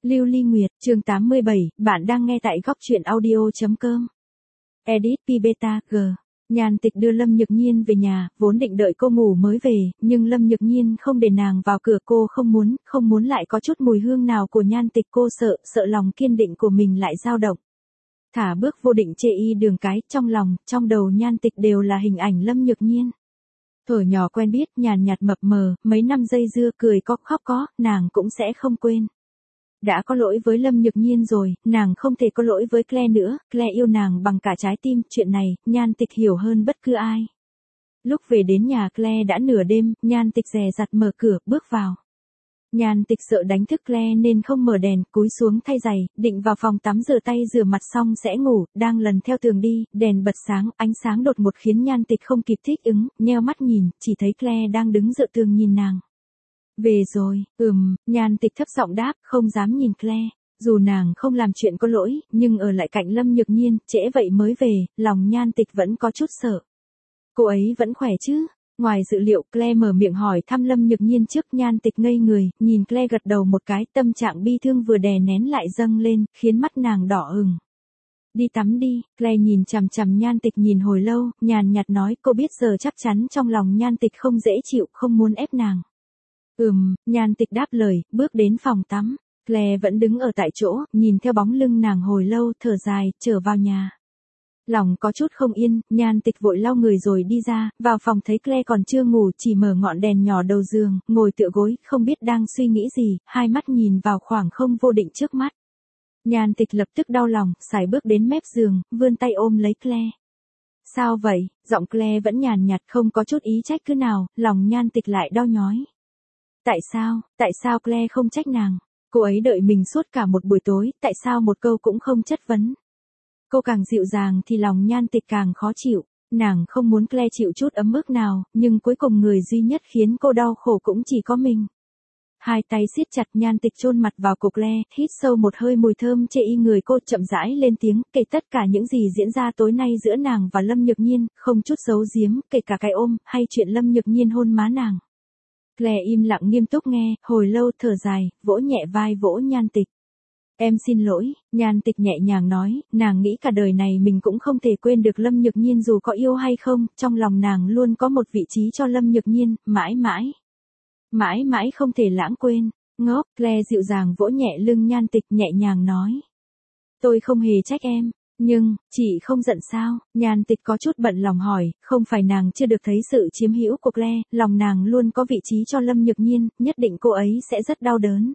Lưu Ly Nguyệt, chương 87, bạn đang nghe tại góc truyện audio.com. Edit P Beta G. Nhan Tịch đưa Lâm Nhược Nhiên về nhà, vốn định đợi cô ngủ mới về, nhưng Lâm Nhược Nhiên không để nàng vào cửa, cô không muốn lại có chút mùi hương nào của Nhan Tịch, cô sợ lòng kiên định của mình lại dao động. Thả bước vô định chê y đường cái, trong đầu Nhan Tịch đều là hình ảnh Lâm Nhược Nhiên. Thuở nhỏ quen biết, nhàn nhạt mập mờ, mấy năm dây dưa cười có khóc có, nàng cũng sẽ không quên. Đã có lỗi với Lâm Nhược Nhiên rồi, nàng không thể có lỗi với Claire nữa, Claire yêu nàng bằng cả trái tim, chuyện này, Nhan Tịch hiểu hơn bất cứ ai. Lúc về đến nhà Claire đã nửa đêm, Nhan Tịch dè dặt mở cửa, bước vào. Nhan Tịch sợ đánh thức Claire nên không mở đèn, cúi xuống thay giày, định vào phòng tắm rửa tay rửa mặt xong sẽ ngủ, đang lần theo tường đi, đèn bật sáng, ánh sáng đột ngột khiến Nhan Tịch không kịp thích ứng, nheo mắt nhìn, chỉ thấy Claire đang đứng dựa tường nhìn nàng. Về rồi, Nhan Tịch thấp giọng đáp, không dám nhìn Claire. Dù nàng không làm chuyện có lỗi, nhưng ở lại cạnh Lâm Nhược Nhiên, trễ vậy mới về, lòng Nhan Tịch vẫn có chút sợ. Cô ấy vẫn khỏe chứ? Ngoài dự liệu, Claire mở miệng hỏi thăm Lâm Nhược Nhiên trước. Nhan Tịch ngây người, nhìn Claire gật đầu một cái, tâm trạng bi thương vừa đè nén lại dâng lên, khiến mắt nàng đỏ ửng. Đi tắm đi, Claire nhìn chằm chằm Nhan Tịch nhìn hồi lâu, nhàn nhạt nói, cô biết giờ chắc chắn trong lòng Nhan Tịch không dễ chịu, không muốn ép nàng. Nhan Tịch đáp lời, bước đến phòng tắm. Claire vẫn đứng ở tại chỗ, nhìn theo bóng lưng nàng hồi lâu, thở dài, trở vào nhà. Lòng có chút không yên, Nhan Tịch vội lau người rồi đi ra, vào phòng thấy Claire còn chưa ngủ, chỉ mở ngọn đèn nhỏ đầu giường, ngồi tựa gối, không biết đang suy nghĩ gì, hai mắt nhìn vào khoảng không vô định trước mắt. Nhan Tịch lập tức đau lòng, sải bước đến mép giường, vươn tay ôm lấy Claire. Sao vậy? Giọng Claire vẫn nhàn nhạt, không có chút ý trách cứ nào, lòng Nhan Tịch lại đau nhói. Tại sao Claire không trách nàng? Cô ấy đợi mình suốt cả một buổi tối, tại sao một câu cũng không chất vấn? Cô càng dịu dàng thì lòng Nhan Tịch càng khó chịu, nàng không muốn Claire chịu chút ấm ức nào, nhưng cuối cùng người duy nhất khiến cô đau khổ cũng chỉ có mình. Hai tay siết chặt, Nhan Tịch chôn mặt vào cổ Claire, hít sâu một hơi mùi thơm chê y người cô, chậm rãi lên tiếng, kể tất cả những gì diễn ra tối nay giữa nàng và Lâm Nhược Nhiên, không chút giấu giếm, kể cả cái ôm, hay chuyện Lâm Nhược Nhiên hôn má nàng. Claire im lặng nghiêm túc nghe, hồi lâu thở dài, vỗ nhẹ vai vỗ Nhan Tịch. Em xin lỗi, Nhan Tịch nhẹ nhàng nói, nàng nghĩ cả đời này mình cũng không thể quên được Lâm Nhược Nhiên dù có yêu hay không, trong lòng nàng luôn có một vị trí cho Lâm Nhược Nhiên, mãi mãi không thể lãng quên. Ngốc, Claire dịu dàng vỗ nhẹ lưng Nhan Tịch, nhẹ nhàng nói. Tôi không hề trách em. Nhưng, chị không giận sao? Nhan Tịch có chút bận lòng hỏi, không phải nàng chưa được thấy sự chiếm hữu của Claire, lòng nàng luôn có vị trí cho Lâm Nhược Nhiên, nhất định cô ấy sẽ rất đau đớn.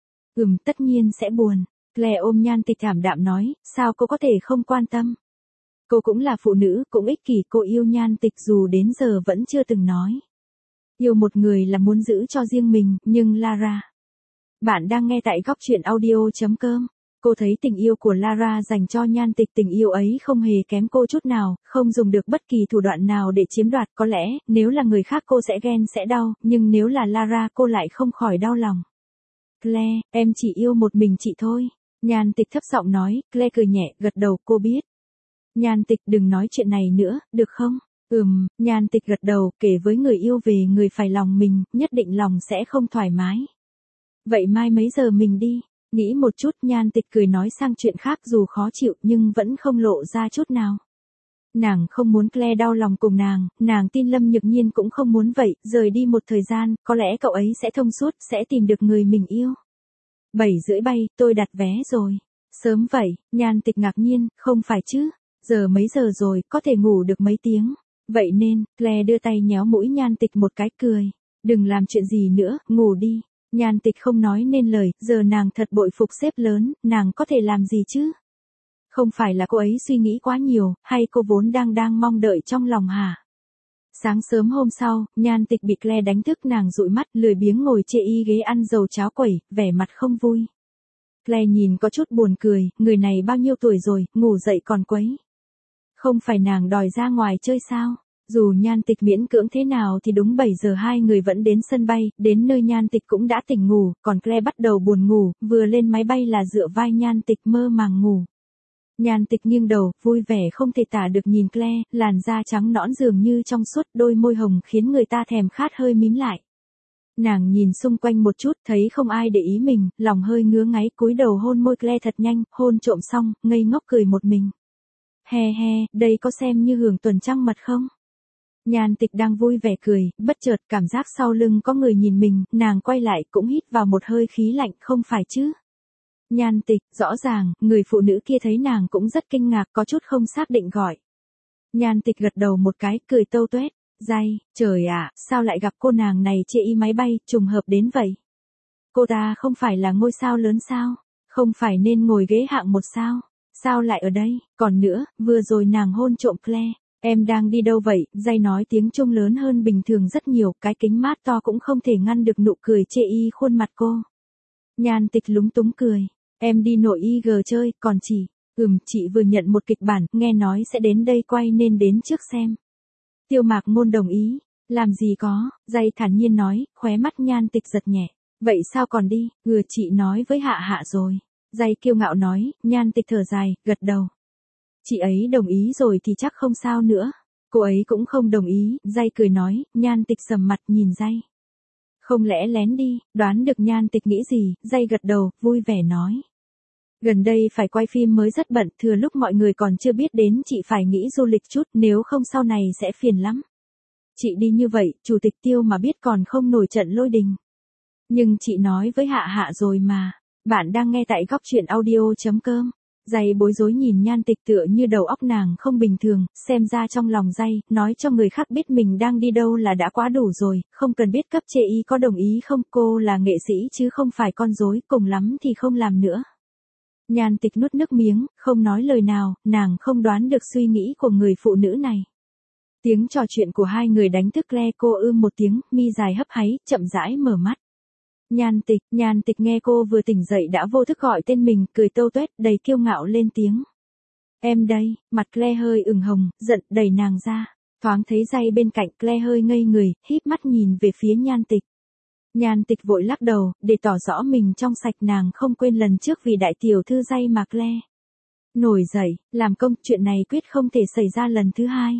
Tất nhiên sẽ buồn. Claire ôm Nhan Tịch thảm đạm nói, sao cô có thể không quan tâm? Cô cũng là phụ nữ, cũng ích kỷ, cô yêu Nhan Tịch dù đến giờ vẫn chưa từng nói. Yêu một người là muốn giữ cho riêng mình, nhưng Lara. Bạn đang nghe tại góc truyện audio.com. Cô thấy tình yêu của Lara dành cho Nhan Tịch, tình yêu ấy không hề kém cô chút nào, không dùng được bất kỳ thủ đoạn nào để chiếm đoạt, có lẽ, nếu là người khác cô sẽ ghen sẽ đau, nhưng nếu là Lara cô lại không khỏi đau lòng. Claire, em chỉ yêu một mình chị thôi. Nhan Tịch thấp giọng nói, Claire cười nhẹ, gật đầu, cô biết. Nhan Tịch đừng nói chuyện này nữa, được không? Nhan Tịch gật đầu, kể với người yêu về người phải lòng mình, nhất định lòng sẽ không thoải mái. Vậy mai mấy giờ mình đi? Nghĩ một chút, Nhan Tịch cười nói sang chuyện khác, dù khó chịu nhưng vẫn không lộ ra chút nào. Nàng không muốn Claire đau lòng cùng nàng tin Lâm Nhược Nhiên cũng không muốn vậy, rời đi một thời gian, có lẽ cậu ấy sẽ thông suốt, sẽ tìm được người mình yêu. 7:30 bay, tôi đặt vé rồi. Sớm vậy, Nhan Tịch ngạc nhiên, không phải chứ, giờ mấy giờ rồi, có thể ngủ được mấy tiếng. Vậy nên, Claire đưa tay nhéo mũi Nhan Tịch một cái cười. Đừng làm chuyện gì nữa, ngủ đi. Nhan Tịch không nói nên lời, giờ nàng thật bội phục sếp lớn, nàng có thể làm gì chứ? Không phải là cô ấy suy nghĩ quá nhiều, hay cô vốn đang mong đợi trong lòng hả? Sáng sớm hôm sau, Nhan Tịch bị Claire đánh thức, nàng dụi mắt, lười biếng ngồi chê y ghế ăn dầu cháo quẩy, vẻ mặt không vui. Claire nhìn có chút buồn cười, người này bao nhiêu tuổi rồi, ngủ dậy còn quấy. Không phải nàng đòi ra ngoài chơi sao? Dù Nhan Tịch miễn cưỡng thế nào thì đúng 7 giờ hai người vẫn đến sân bay, đến nơi Nhan Tịch cũng đã tỉnh ngủ, còn Claire bắt đầu buồn ngủ, vừa lên máy bay là dựa vai Nhan Tịch mơ màng ngủ. Nhan Tịch nghiêng đầu, vui vẻ không thể tả được nhìn Claire, làn da trắng nõn dường như trong suốt, đôi môi hồng khiến người ta thèm khát hơi mím lại. Nàng nhìn xung quanh một chút thấy không ai để ý mình, lòng hơi ngứa ngáy cúi đầu hôn môi Claire thật nhanh, hôn trộm xong, ngây ngốc cười một mình. He he, đây có xem như hưởng tuần trăng mật không? Nhan Tịch đang vui vẻ cười, bất chợt cảm giác sau lưng có người nhìn mình, nàng quay lại cũng hít vào một hơi khí lạnh, không phải chứ? Nhan Tịch, rõ ràng, người phụ nữ kia thấy nàng cũng rất kinh ngạc, có chút không xác định gọi. Nhan Tịch gật đầu một cái, cười tâu tuét. Day, trời ạ, sao lại gặp cô nàng này chê y máy bay, trùng hợp đến vậy? Cô ta không phải là ngôi sao lớn sao? Không phải nên ngồi ghế hạng một sao? Sao lại ở đây? Còn nữa, vừa rồi nàng hôn trộm Claire. Em đang đi đâu vậy? Day nói tiếng Trung lớn hơn bình thường rất nhiều, cái kính mát to cũng không thể ngăn được nụ cười chê y khuôn mặt cô. Nhan Tịch lúng túng cười. Em đi nội IG chơi, còn chị. Chị vừa nhận một kịch bản, nghe nói sẽ đến đây quay nên đến trước xem. Tiêu Mạc Ngôn đồng ý. Làm gì có, Day thản nhiên nói, khóe mắt Nhan Tịch giật nhẹ. Vậy sao còn đi, chị nói với Hạ Hạ rồi. Day kiêu ngạo nói, Nhan Tịch thở dài, gật đầu. Chị ấy đồng ý rồi thì chắc không sao nữa. Cô ấy cũng không đồng ý, Day cười nói, Nhan Tịch sầm mặt nhìn Day. Không lẽ lén đi, đoán được Nhan Tịch nghĩ gì, Day gật đầu, vui vẻ nói. Gần đây phải quay phim mới rất bận, thừa lúc mọi người còn chưa biết đến chị phải nghĩ du lịch chút, nếu không sau này sẽ phiền lắm. Chị đi như vậy, Chủ tịch Tiêu mà biết còn không nổi trận lôi đình. Nhưng chị nói với Hạ Hạ rồi mà. Bạn đang nghe tại góc truyện audio.com. Day bối rối nhìn Nhan Tịch tựa như đầu óc nàng không bình thường, xem ra trong lòng Day, nói cho người khác biết mình đang đi đâu là đã quá đủ rồi, không cần biết cấp chê y có đồng ý không, cô là nghệ sĩ chứ không phải con rối, cùng lắm thì không làm nữa. Nhan Tịch nuốt nước miếng, không nói lời nào, nàng không đoán được suy nghĩ của người phụ nữ này. Tiếng trò chuyện của hai người đánh thức Claire, cô một tiếng, mi dài hấp háy, chậm rãi mở mắt. Nhan Tịch nghe cô vừa tỉnh dậy đã vô thức gọi tên mình, cười tâu tuét, đầy kiêu ngạo lên tiếng. Em đây, mặt Claire hơi ửng hồng, giận, đẩy nàng ra. Thoáng thấy Day bên cạnh, Claire hơi ngây người, híp mắt nhìn về phía Nhan Tịch. Nhan Tịch vội lắc đầu, để tỏ rõ mình trong sạch, nàng không quên lần trước vì đại tiểu thư Day mà Claire nổi dậy, làm công, chuyện này quyết không thể xảy ra lần thứ hai.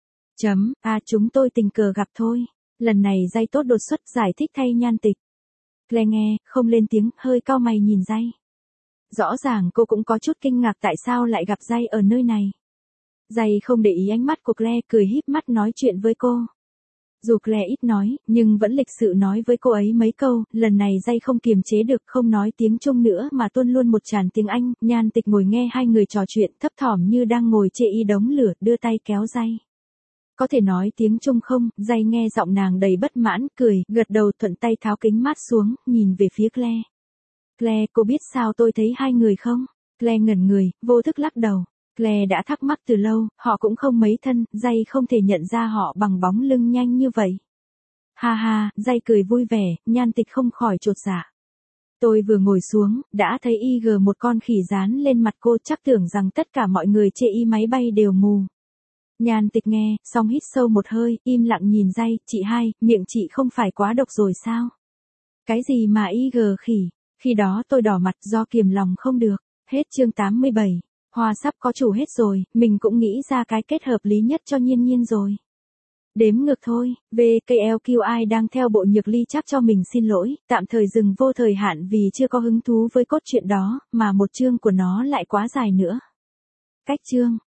Chúng tôi tình cờ gặp thôi. Lần này Day tốt đột xuất giải thích thay Nhan Tịch. Claire nghe, không lên tiếng, hơi cau mày nhìn Day. Rõ ràng cô cũng có chút kinh ngạc tại sao lại gặp Day ở nơi này. Day không để ý ánh mắt của Claire, cười híp mắt nói chuyện với cô. Dù Claire ít nói, nhưng vẫn lịch sự nói với cô ấy mấy câu, lần này Day không kiềm chế được, không nói tiếng Trung nữa mà tuôn luôn một tràng tiếng Anh. Nhan Tịch ngồi nghe hai người trò chuyện, thấp thỏm như đang ngồi chê y đống lửa, đưa tay kéo Day. Có thể nói tiếng Trung không? Day nghe giọng nàng đầy bất mãn, cười, gật đầu, thuận tay tháo kính mát xuống, nhìn về phía Claire. Claire, cô biết sao tôi thấy hai người không? Claire ngẩn người, vô thức lắc đầu. Claire đã thắc mắc từ lâu, họ cũng không mấy thân, Day không thể nhận ra họ bằng bóng lưng nhanh như vậy. Ha ha, Day cười vui vẻ, Nhan Tịch không khỏi chột dạ. Tôi vừa ngồi xuống, đã thấy IG một con khỉ dán lên mặt cô, chắc tưởng rằng tất cả mọi người chê y máy bay đều mù. Nhan Tịch nghe, xong hít sâu một hơi, im lặng nhìn Day, chị hai, miệng chị không phải quá độc rồi sao? Cái gì mà IG khỉ? Khi đó tôi đỏ mặt do kiềm lòng không được. Hết chương 87. Hoa sắp có chủ hết rồi, mình cũng nghĩ ra cái kết hợp lý nhất cho Nhiên Nhiên rồi. Đếm ngược thôi, VKLQI đang theo bộ Nhược Ly chắc cho mình xin lỗi, tạm thời dừng vô thời hạn vì chưa có hứng thú với cốt truyện đó, mà một chương của nó lại quá dài nữa. Cách chương